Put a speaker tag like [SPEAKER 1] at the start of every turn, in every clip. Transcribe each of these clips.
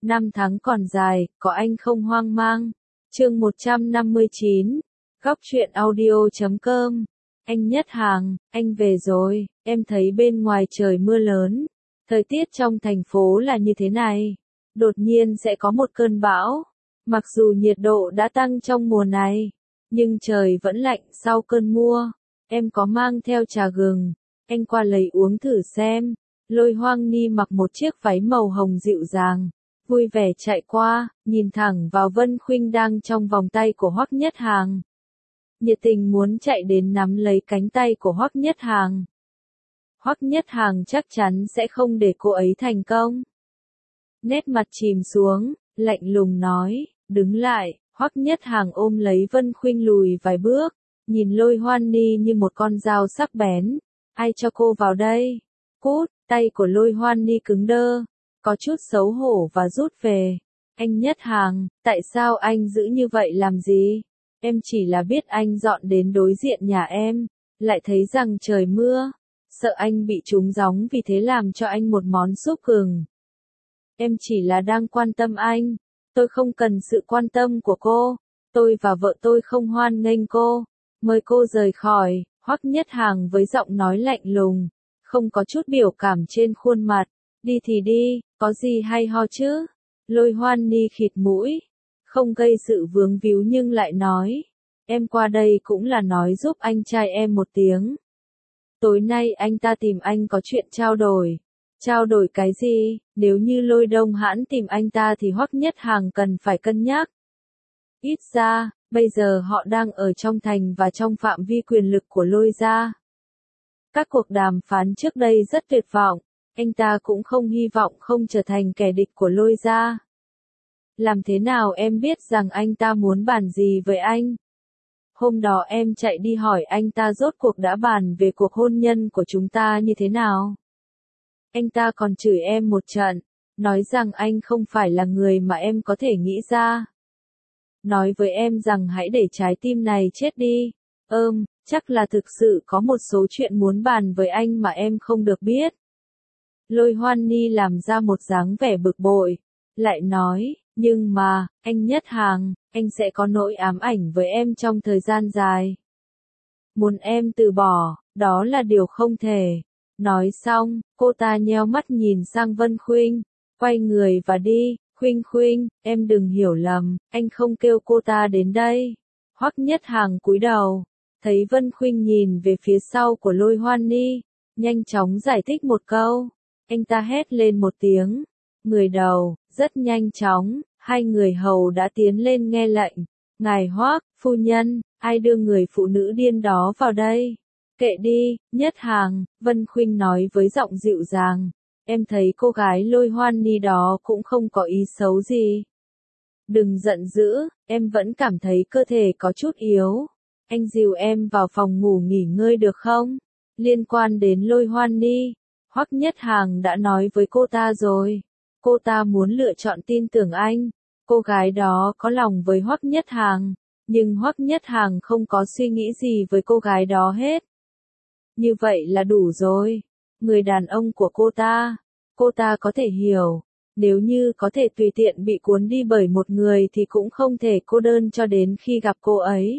[SPEAKER 1] Năm tháng còn dài, có anh không hoang mang. Chương 159, Góc truyện audio.com. Anh Nhất Hàng, anh về rồi, em thấy bên ngoài trời mưa lớn. Thời tiết trong thành phố là như thế này. Đột nhiên sẽ có một cơn bão. Mặc dù nhiệt độ đã tăng trong mùa này, nhưng trời vẫn lạnh sau cơn mưa. Em có mang theo trà gừng, anh qua lấy uống thử xem. Lôi Hoang Ni mặc một chiếc váy màu hồng dịu dàng, vui vẻ chạy qua, nhìn thẳng vào Vân Khuynh đang trong vòng tay của Hoắc Nhất Hàng. Nhiệt tình muốn chạy đến nắm lấy cánh tay của Hoắc Nhất Hàng. Hoắc Nhất Hàng chắc chắn sẽ không để cô ấy thành công. Nét mặt chìm xuống, lạnh lùng nói, đứng lại. Hoắc Nhất Hàng ôm lấy Vân Khuynh lùi vài bước, nhìn Lôi Hoan Ni như một con dao sắc bén. Ai cho cô vào đây? Cút! Tay của Lôi Hoan Ni cứng đơ, có chút xấu hổ và rút về. Anh Nhất Hàng, tại sao anh giữ như vậy làm gì? Em chỉ là biết anh dọn đến đối diện nhà em, lại thấy rằng trời mưa, sợ anh bị trúng gió vì thế làm cho anh một món súp gừng. Em chỉ là đang quan tâm anh, tôi không cần sự quan tâm của cô, tôi và vợ tôi không hoan nghênh cô, mời cô rời khỏi. Hoắc Nhất Hàng với giọng nói lạnh lùng, không có chút biểu cảm trên khuôn mặt. Đi thì đi, có gì hay ho chứ? Lôi Hoan Ni khịt mũi, không gây sự vướng víu nhưng lại nói, em qua đây cũng là nói giúp anh trai em một tiếng. Tối nay anh ta tìm anh có chuyện trao đổi. Trao đổi cái gì? Nếu như Lôi Đông Hãn tìm anh ta thì Hoắc Nhất Hàng cần phải cân nhắc. Ít ra, bây giờ họ đang ở trong thành và trong phạm vi quyền lực của Lôi gia. Các cuộc đàm phán trước đây rất tuyệt vọng, anh ta cũng không hy vọng không trở thành kẻ địch của Lôi gia. Làm thế nào em biết rằng anh ta muốn bàn gì với anh? Hôm đó em chạy đi hỏi anh ta rốt cuộc đã bàn về cuộc hôn nhân của chúng ta như thế nào. Anh ta còn chửi em một trận, nói rằng anh không phải là người mà em có thể nghĩ ra. Nói với em rằng hãy để trái tim này chết đi. Chắc là thực sự có một số chuyện muốn bàn với anh mà em không được biết. Lôi Hoan Ni làm ra một dáng vẻ bực bội, lại nói, nhưng mà, anh Nhất Hàng, anh sẽ có nỗi ám ảnh với em trong thời gian dài. Muốn em từ bỏ, đó là điều không thể. Nói xong, cô ta nheo mắt nhìn sang Vân Khuynh, quay người và đi. Khuynh, em đừng hiểu lầm, anh không kêu cô ta đến đây. Hoắc Nhất Hàng cúi đầu, thấy Vân Khuynh nhìn về phía sau của Lôi Hoan Ni, nhanh chóng giải thích một câu. Anh ta hét lên một tiếng, người đầu, rất nhanh chóng, hai người hầu đã tiến lên nghe lệnh. Ngài Hoắc, phu nhân, ai đưa người phụ nữ điên đó vào đây? Kệ đi, Nhất Hàng, Vân Khuynh nói với giọng dịu dàng. Em thấy cô gái Lôi Hoan Ni đó cũng không có ý xấu gì. Đừng giận dữ, em vẫn cảm thấy cơ thể có chút yếu. Anh dìu em vào phòng ngủ nghỉ ngơi được không? Liên quan đến Lôi Hoan Ni, Hoắc Nhất Hàng đã nói với cô ta rồi. Cô ta muốn lựa chọn tin tưởng anh. Cô gái đó có lòng với Hoắc Nhất Hàng, nhưng Hoắc Nhất Hàng không có suy nghĩ gì với cô gái đó hết. Như vậy là đủ rồi. Người đàn ông của cô ta có thể hiểu. Nếu như có thể tùy tiện bị cuốn đi bởi một người thì cũng không thể cô đơn cho đến khi gặp cô ấy.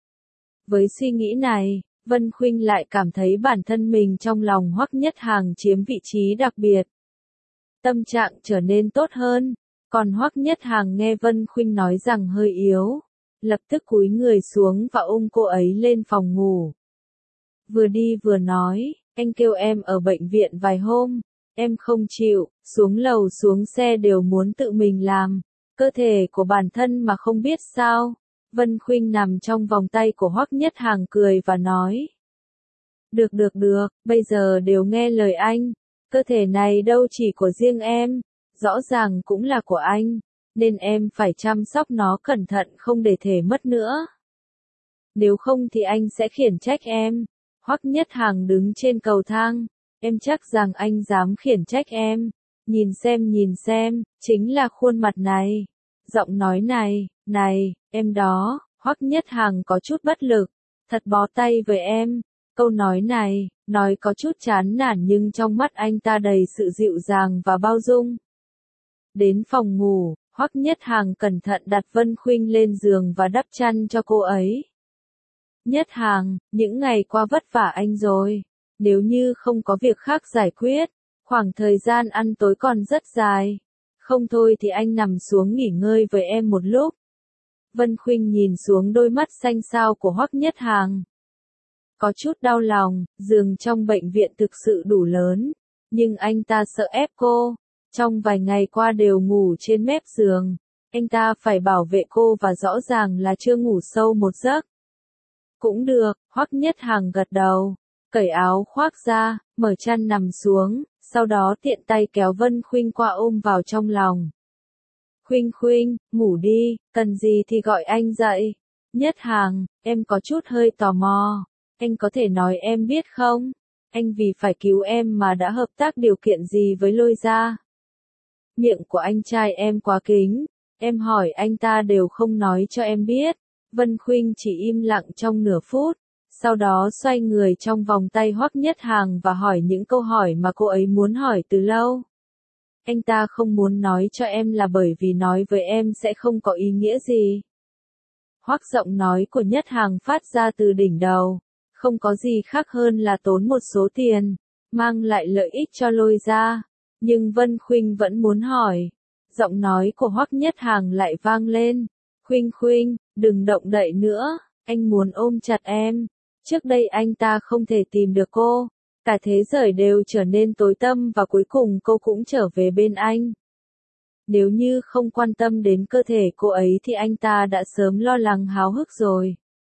[SPEAKER 1] Với suy nghĩ này, Vân Khuynh lại cảm thấy bản thân mình trong lòng Hoắc Nhất Hàng chiếm vị trí đặc biệt. Tâm trạng trở nên tốt hơn, còn Hoắc Nhất Hàng nghe Vân Khuynh nói rằng hơi yếu, lập tức cúi người xuống và ôm cô ấy lên phòng ngủ. Vừa đi vừa nói, anh kêu em ở bệnh viện vài hôm, em không chịu, xuống lầu xuống xe đều muốn tự mình làm, cơ thể của bản thân mà không biết sao. Vân Khuynh nằm trong vòng tay của Hoắc Nhất Hàng cười và nói. Được, bây giờ đều nghe lời anh, cơ thể này đâu chỉ của riêng em, rõ ràng cũng là của anh, nên em phải chăm sóc nó cẩn thận không để thể mất nữa. Nếu không thì anh sẽ khiển trách em. Hoắc Nhất Hàng đứng trên cầu thang, em chắc rằng anh dám khiển trách em. Nhìn xem, chính là khuôn mặt này, giọng nói này, em đó. Hoắc Nhất Hàng có chút bất lực, thật bó tay với em. Câu nói này, nói có chút chán nản nhưng trong mắt anh ta đầy sự dịu dàng và bao dung. Đến phòng ngủ, Hoắc Nhất Hàng cẩn thận đặt Vân Khuynh lên giường và đắp chăn cho cô ấy. Nhất Hàng, những ngày qua vất vả anh rồi. Nếu như không có việc khác giải quyết, khoảng thời gian ăn tối còn rất dài. Không thôi thì anh nằm xuống nghỉ ngơi với em một lúc. Vân Khuynh nhìn xuống đôi mắt xanh xao của Hoắc Nhất Hàng. Có chút đau lòng, giường trong bệnh viện thực sự đủ lớn, nhưng anh ta sợ ép cô. Trong vài ngày qua đều ngủ trên mép giường, anh ta phải bảo vệ cô và rõ ràng là chưa ngủ sâu một giấc. Cũng được, Hoắc Nhất Hàng gật đầu, cởi áo khoác ra, mở chăn nằm xuống, sau đó tiện tay kéo Vân Khuynh qua ôm vào trong lòng. Khuynh Khuynh, ngủ đi, cần gì thì gọi anh dậy. Nhất Hàng, em có chút hơi tò mò, anh có thể nói em biết không? Anh vì phải cứu em mà đã hợp tác điều kiện gì với Lôi gia? Miệng của anh trai em quá kín, em hỏi anh ta đều không nói cho em biết. Vân Khuynh chỉ im lặng trong nửa phút, sau đó xoay người trong vòng tay Hoắc Nhất Hàng và hỏi những câu hỏi mà cô ấy muốn hỏi từ lâu. Anh ta không muốn nói cho em là bởi vì nói với em sẽ không có ý nghĩa gì. Hoắc giọng nói của Nhất Hàng phát ra từ đỉnh đầu, không có gì khác hơn là tốn một số tiền, mang lại lợi ích cho Lôi gia. Nhưng Vân Khuynh vẫn muốn hỏi. Giọng nói của Hoắc Nhất Hàng lại vang lên. Khuynh Khuynh, đừng động đậy nữa, anh muốn ôm chặt em. Trước đây anh ta không thể tìm được cô, cả thế giới đều trở nên tối tăm và cuối cùng cô cũng trở về bên anh. Nếu như không quan tâm đến cơ thể cô ấy thì anh ta đã sớm lo lắng háo hức rồi.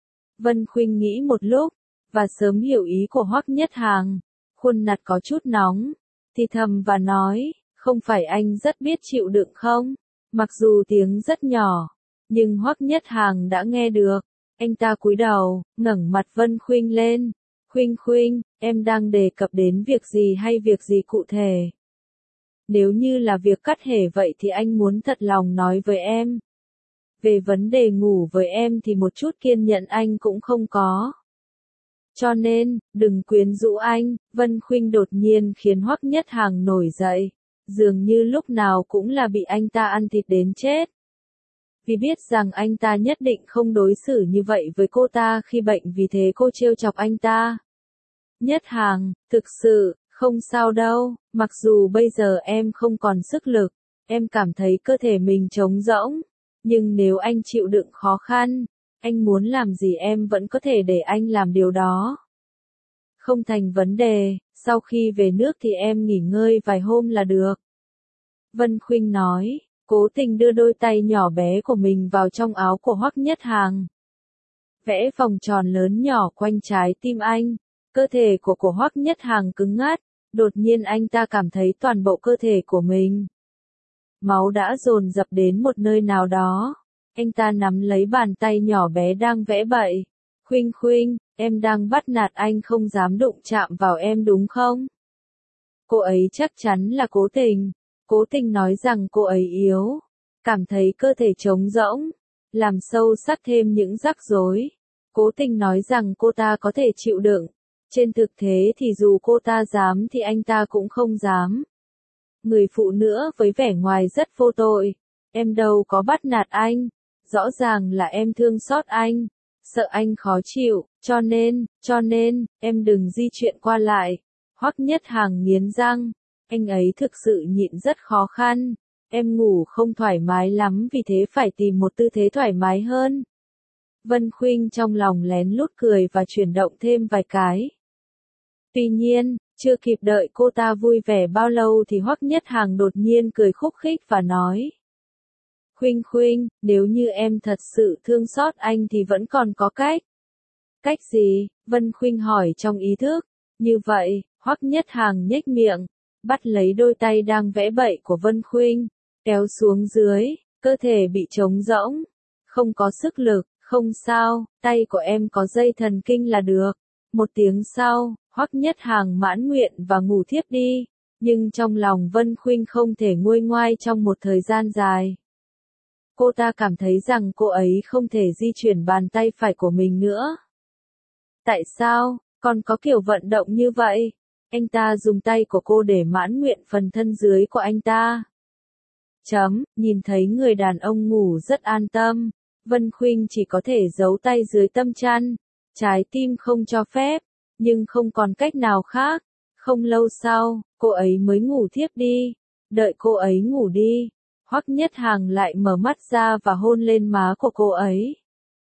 [SPEAKER 1] Vân Khuynh nghĩ một lúc, và sớm hiểu ý của Hoắc Nhất Hàng. Khuôn mặt có chút nóng, thì thầm và nói, không phải anh rất biết chịu đựng không? Mặc dù tiếng rất nhỏ, nhưng Hoắc Nhất Hàng đã nghe được. Anh ta cúi đầu, ngẩng mặt Vân Khuynh lên. Khuynh Khuynh, em đang đề cập đến việc gì hay việc gì cụ thể? Nếu như là việc cắt hể vậy thì anh muốn thật lòng nói với em. Về vấn đề ngủ với em thì một chút kiên nhẫn anh cũng không có. Cho nên, đừng quyến rũ anh. Vân Khuynh đột nhiên khiến Hoắc Nhất Hàng nổi dậy. Dường như lúc nào cũng là bị anh ta ăn thịt đến chết. Vì biết rằng anh ta nhất định không đối xử như vậy với cô ta khi bệnh, vì thế cô trêu chọc anh ta. Nhất Hàng, thực sự, không sao đâu, mặc dù bây giờ em không còn sức lực, em cảm thấy cơ thể mình trống rỗng, nhưng nếu anh chịu đựng khó khăn, anh muốn làm gì em vẫn có thể để anh làm điều đó. Không thành vấn đề, sau khi về nước thì em nghỉ ngơi vài hôm là được. Vân Khuynh nói, cố tình đưa đôi tay nhỏ bé của mình vào trong áo của Hoắc Nhất Hàng. Vẽ vòng tròn lớn nhỏ quanh trái tim anh, cơ thể của Hoắc Nhất Hàng cứng ngắc, đột nhiên anh ta cảm thấy toàn bộ cơ thể của mình. Máu đã dồn dập đến một nơi nào đó, anh ta nắm lấy bàn tay nhỏ bé đang vẽ bậy. Khuynh Khuynh, em đang bắt nạt anh không dám đụng chạm vào em đúng không? Cô ấy chắc chắn là cố tình nói rằng cô ấy yếu, cảm thấy cơ thể trống rỗng, làm sâu sắc thêm những rắc rối. Cố tình nói rằng cô ta có thể chịu đựng, trên thực tế thì dù cô ta dám thì anh ta cũng không dám. Người phụ nữ với vẻ ngoài rất vô tội, em đâu có bắt nạt anh, rõ ràng là em thương xót anh, sợ anh khó chịu, cho nên, em đừng di chuyển qua lại. Hoắc Nhất Hàng nghiến răng, anh ấy thực sự nhịn rất khó khăn, em ngủ không thoải mái lắm vì thế phải tìm một tư thế thoải mái hơn. Vân Khuynh trong lòng lén lút cười và chuyển động thêm vài cái. Tuy nhiên, chưa kịp đợi cô ta vui vẻ bao lâu thì Hoắc Nhất Hàng đột nhiên cười khúc khích và nói. Khuynh Khuynh, nếu như em thật sự thương xót anh thì vẫn còn có cách. Cách gì? Vân Khuynh hỏi trong ý thức. Như vậy, Hoắc Nhất Hàng nhếch miệng, bắt lấy đôi tay đang vẽ bậy của Vân Khuynh, kéo xuống dưới, cơ thể bị trống rỗng, không có sức lực, không sao, tay của em có dây thần kinh là được. Một tiếng sau, Hoắc Nhất Hàng mãn nguyện và ngủ thiếp đi, nhưng trong lòng Vân Khuynh không thể nguôi ngoai trong một thời gian dài. Cô ta cảm thấy rằng cô ấy không thể di chuyển bàn tay phải của mình nữa. Tại sao, còn có kiểu vận động như vậy? Anh ta dùng tay của cô để mãn nguyện phần thân dưới của anh ta. Nhìn thấy người đàn ông ngủ rất an tâm, Vân Khuynh chỉ có thể giấu tay dưới tâm chăn, trái tim không cho phép, nhưng không còn cách nào khác. Không lâu sau, cô ấy mới ngủ thiếp đi. Đợi cô ấy ngủ đi, Hoắc Nhất Hàng lại mở mắt ra và hôn lên má của cô ấy.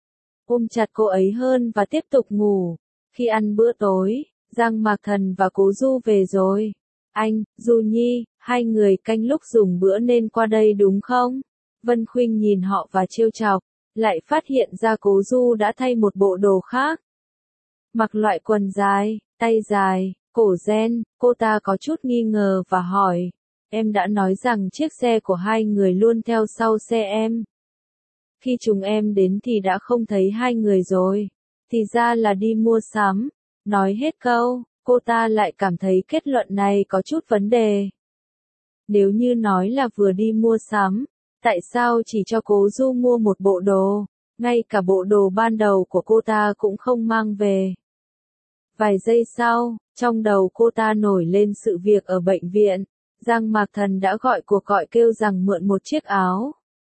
[SPEAKER 1] Ôm chặt cô ấy hơn và tiếp tục ngủ. Khi ăn bữa tối, Giang Mạc Thần và Cố Du về rồi. Anh, Du Nhi, hai người canh lúc dùng bữa nên qua đây đúng không? Vân Khuynh nhìn họ và trêu chọc, lại phát hiện ra Cố Du đã thay một bộ đồ khác. Mặc loại quần dài, tay dài, cổ ren, cô ta có chút nghi ngờ và hỏi, em đã nói rằng chiếc xe của hai người luôn theo sau xe em. Khi chúng em đến thì đã không thấy hai người rồi, thì ra là đi mua sắm. Nói hết câu, cô ta lại cảm thấy kết luận này có chút vấn đề. Nếu như nói là vừa đi mua sắm, tại sao chỉ cho Cố Du mua một bộ đồ, ngay cả bộ đồ ban đầu của cô ta cũng không mang về. Vài giây sau, trong đầu cô ta nổi lên sự việc ở bệnh viện, Giang Mạc Thần đã gọi cuộc gọi kêu rằng mượn một chiếc áo.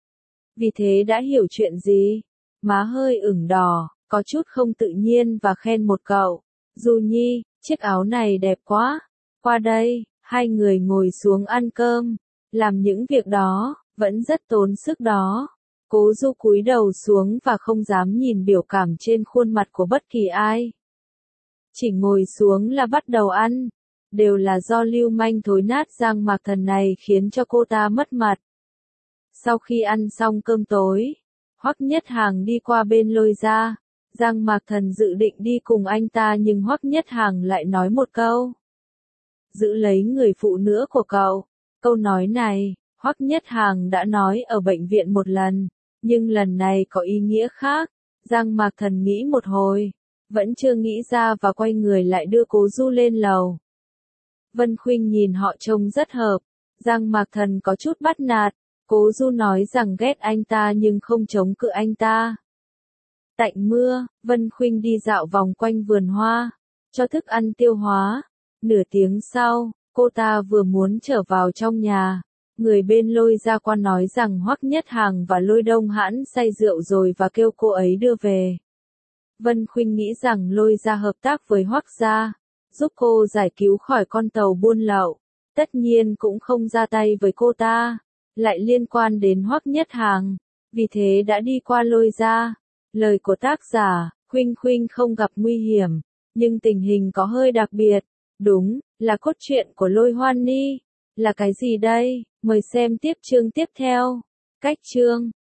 [SPEAKER 1] Vì thế đã hiểu chuyện gì, má hơi ửng đỏ, có chút không tự nhiên và khen một cậu, Du Nhi, chiếc áo này đẹp quá, qua đây. Hai người ngồi xuống ăn cơm, làm những việc đó, vẫn rất tốn sức đó. Cố Du cúi đầu xuống và không dám nhìn biểu cảm trên khuôn mặt của bất kỳ ai. Chỉ ngồi xuống là bắt đầu ăn, đều là do lưu manh thối nát Giang Mạc Thần này khiến cho cô ta mất mặt. Sau khi ăn xong cơm tối, Hoắc Nhất Hàng đi qua bên Lôi Gia. Giang Mạc Thần dự định đi cùng anh ta nhưng Hoắc Nhất Hàng lại nói một câu. Giữ lấy người phụ nữ của cậu. Câu nói này, Hoắc Nhất Hàng đã nói ở bệnh viện một lần, nhưng lần này có ý nghĩa khác. Giang Mạc Thần nghĩ một hồi, vẫn chưa nghĩ ra và quay người lại đưa Cố Du lên lầu. Vân Khuynh nhìn họ trông rất hợp, Giang Mạc Thần có chút bắt nạt, Cố Du nói rằng ghét anh ta nhưng không chống cự anh ta. Tạnh mưa, Vân Khuynh đi dạo vòng quanh vườn hoa, cho thức ăn tiêu hóa. Nửa tiếng sau, cô ta vừa muốn trở vào trong nhà, người bên Lôi Gia qua nói rằng Hoắc Nhất Hàng và Lôi Đông Hãn say rượu rồi và kêu cô ấy đưa về. Vân Khuynh nghĩ rằng Lôi Gia hợp tác với Hoắc Gia, giúp cô giải cứu khỏi con tàu buôn lậu, tất nhiên cũng không ra tay với cô ta, lại liên quan đến Hoắc Nhất Hàng, vì thế đã đi qua Lôi Gia. Lời của tác giả, Khuynh Khuynh không gặp nguy hiểm, nhưng tình hình có hơi đặc biệt. Đúng, là cốt truyện của Lôi Hoan Ni. Là cái gì đây? Mời xem tiếp chương tiếp theo. Cách chương